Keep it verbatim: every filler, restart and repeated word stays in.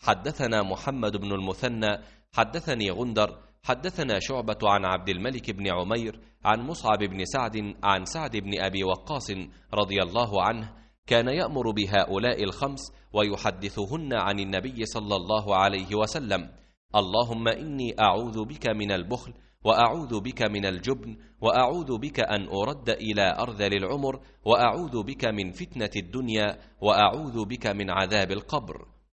حدثنا محمد بن المثنى حدثني غندر حدثنا شعبة عن عبد الملك بن عمير عن مصعب بن سعد عن سعد بن أبي وقاص رضي الله عنه كان يأمر بهؤلاء الخمس ويحدثهن عن النبي صلى الله عليه وسلم: اللهم إني أعوذ بك من البخل، وأعوذ بك من الجبن، وأعوذ بك أن أرد إلى أرذل العمر، وأعوذ بك من فتنة الدنيا، وأعوذ بك من عذاب القبر.